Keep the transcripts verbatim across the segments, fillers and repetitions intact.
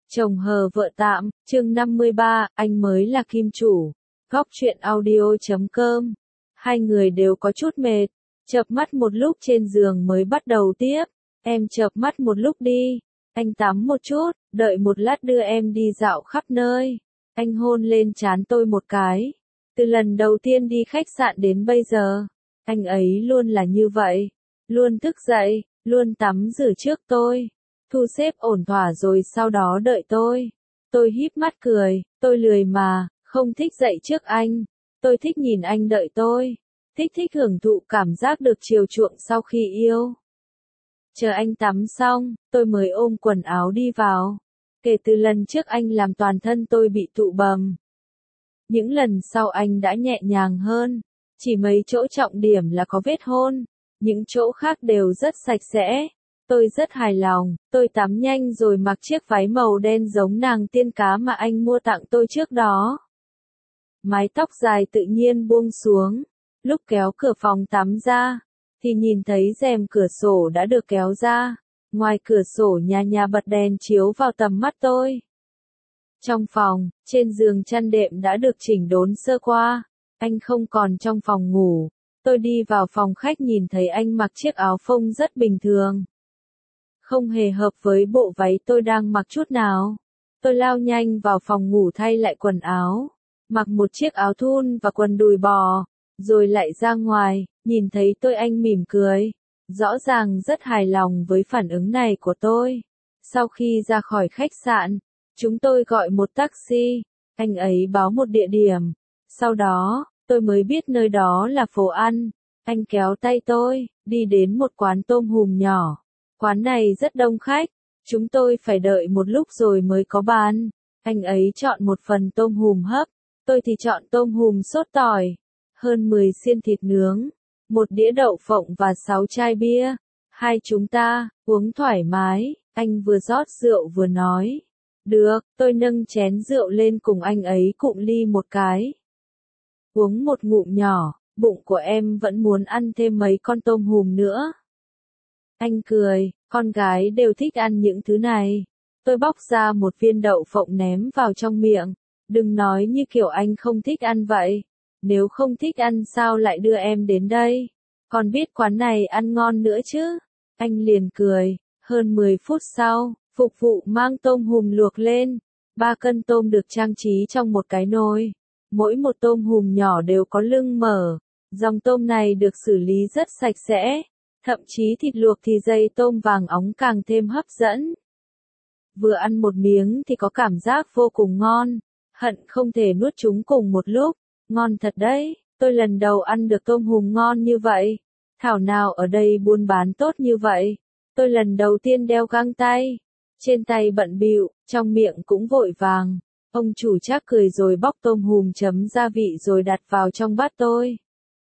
Chồng hờ vợ tạm, chương năm mươi ba, anh mới là kim chủ. Góc truyện audio chấm com. Hai người đều có chút mệt, chợp mắt một lúc trên giường mới bắt đầu tiếp. Em chợp mắt một lúc đi, anh tắm một chút, đợi một lát đưa em đi dạo khắp nơi. Anh hôn lên trán tôi một cái. Từ lần đầu tiên đi khách sạn đến bây giờ, anh ấy luôn là như vậy. Luôn thức dậy, luôn tắm rửa trước tôi. Thu xếp ổn thỏa rồi sau đó đợi tôi. Tôi híp mắt cười, tôi lười mà, không thích dậy trước anh. Tôi thích nhìn anh đợi tôi. Thích thích hưởng thụ cảm giác được chiều chuộng sau khi yêu. Chờ anh tắm xong, tôi mới ôm quần áo đi vào. Kể từ lần trước anh làm toàn thân tôi bị tụ bầm. Những lần sau anh đã nhẹ nhàng hơn. Chỉ mấy chỗ trọng điểm là có vết hôn. Những chỗ khác đều rất sạch sẽ. Tôi rất hài lòng, tôi tắm nhanh rồi mặc chiếc váy màu đen giống nàng tiên cá mà anh mua tặng tôi trước đó. Mái tóc dài tự nhiên buông xuống. Lúc kéo cửa phòng tắm ra, thì nhìn thấy rèm cửa sổ đã được kéo ra. Ngoài cửa sổ nhà nhà bật đèn chiếu vào tầm mắt tôi. Trong phòng, trên giường chăn đệm đã được chỉnh đốn sơ qua. Anh không còn trong phòng ngủ. Tôi đi vào phòng khách nhìn thấy anh mặc chiếc áo phông rất bình thường. Không hề hợp với bộ váy tôi đang mặc chút nào. Tôi lao nhanh vào phòng ngủ thay lại quần áo. Mặc một chiếc áo thun và quần đùi bò. Rồi lại ra ngoài, nhìn thấy tôi anh mỉm cười. Rõ ràng rất hài lòng với phản ứng này của tôi. Sau khi ra khỏi khách sạn, chúng tôi gọi một taxi. Anh ấy báo một địa điểm. Sau đó, tôi mới biết nơi đó là phố ăn. Anh kéo tay tôi, đi đến một quán tôm hùm nhỏ. Quán này rất đông khách. Chúng tôi phải đợi một lúc rồi mới có bàn. Anh ấy chọn một phần tôm hùm hấp. Tôi thì chọn tôm hùm sốt tỏi. Hơn mười xiên thịt nướng. Một đĩa đậu phộng và sáu chai bia. Hai chúng ta, uống thoải mái. Anh vừa rót rượu vừa nói. Được, tôi nâng chén rượu lên cùng anh ấy cụng ly một cái. Uống một ngụm nhỏ, bụng của em vẫn muốn ăn thêm mấy con tôm hùm nữa. Anh cười, con gái đều thích ăn những thứ này. Tôi bóc ra một viên đậu phộng ném vào trong miệng. Đừng nói như kiểu anh không thích ăn vậy. Nếu không thích ăn sao lại đưa em đến đây? Còn biết quán này ăn ngon nữa chứ? Anh liền cười. Hơn mười phút sau, phục vụ mang tôm hùm luộc lên. Ba cân tôm được trang trí trong một cái nồi. Mỗi một tôm hùm nhỏ đều có lưng mở. Dòng tôm này được xử lý rất sạch sẽ. Thậm chí thịt luộc thì dây tôm vàng óng càng thêm hấp dẫn. Vừa ăn một miếng thì có cảm giác vô cùng ngon. Hận không thể nuốt chúng cùng một lúc. Ngon thật đấy, tôi lần đầu ăn được tôm hùm ngon như vậy. Thảo nào ở đây buôn bán tốt như vậy. Tôi lần đầu tiên đeo găng tay. Trên tay bận bịu, trong miệng cũng vội vàng. Ông chủ Trác cười rồi bóc tôm hùm chấm gia vị rồi đặt vào trong bát tôi.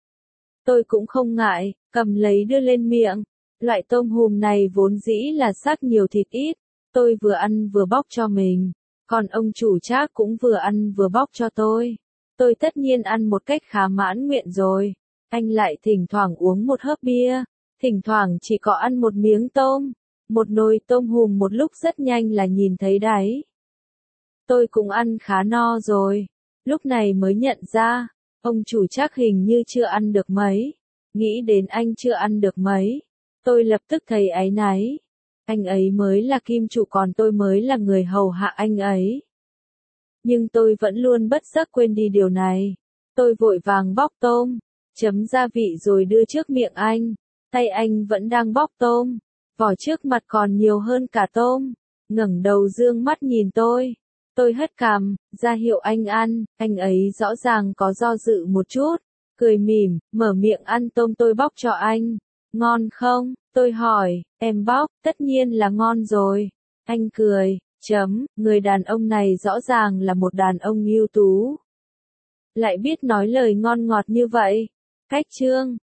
Tôi cũng không ngại, cầm lấy đưa lên miệng. Loại tôm hùm này vốn dĩ là xác nhiều thịt ít. Tôi vừa ăn vừa bóc cho mình. Còn ông chủ Trác cũng vừa ăn vừa bóc cho tôi. Tôi tất nhiên ăn một cách khá mãn nguyện rồi. Anh lại thỉnh thoảng uống một hớp bia. Thỉnh thoảng chỉ có ăn một miếng tôm. Một nồi tôm hùm một lúc rất nhanh là nhìn thấy đáy. Tôi cũng ăn khá no rồi. Lúc này mới nhận ra, ông chủ Trác hình như chưa ăn được mấy. Nghĩ đến anh chưa ăn được mấy. Tôi lập tức thấy áy náy. Anh ấy mới là kim chủ còn tôi mới là người hầu hạ anh ấy. Nhưng tôi vẫn luôn bất giác quên đi điều này. Tôi vội vàng bóc tôm, chấm gia vị rồi đưa trước miệng anh. Tay anh vẫn đang bóc tôm. Vỏ trước mặt còn nhiều hơn cả tôm. Ngẩng đầu dương mắt nhìn tôi. Tôi hất cằm, ra hiệu anh ăn. Anh ấy rõ ràng có do dự một chút. Cười mỉm, mở miệng ăn tôm tôi bóc cho anh. Ngon không? Tôi hỏi, em bóc, tất nhiên là ngon rồi. Anh cười, chấm, người đàn ông này rõ ràng là một đàn ông ưu tú. Lại biết nói lời ngon ngọt như vậy. Cách chương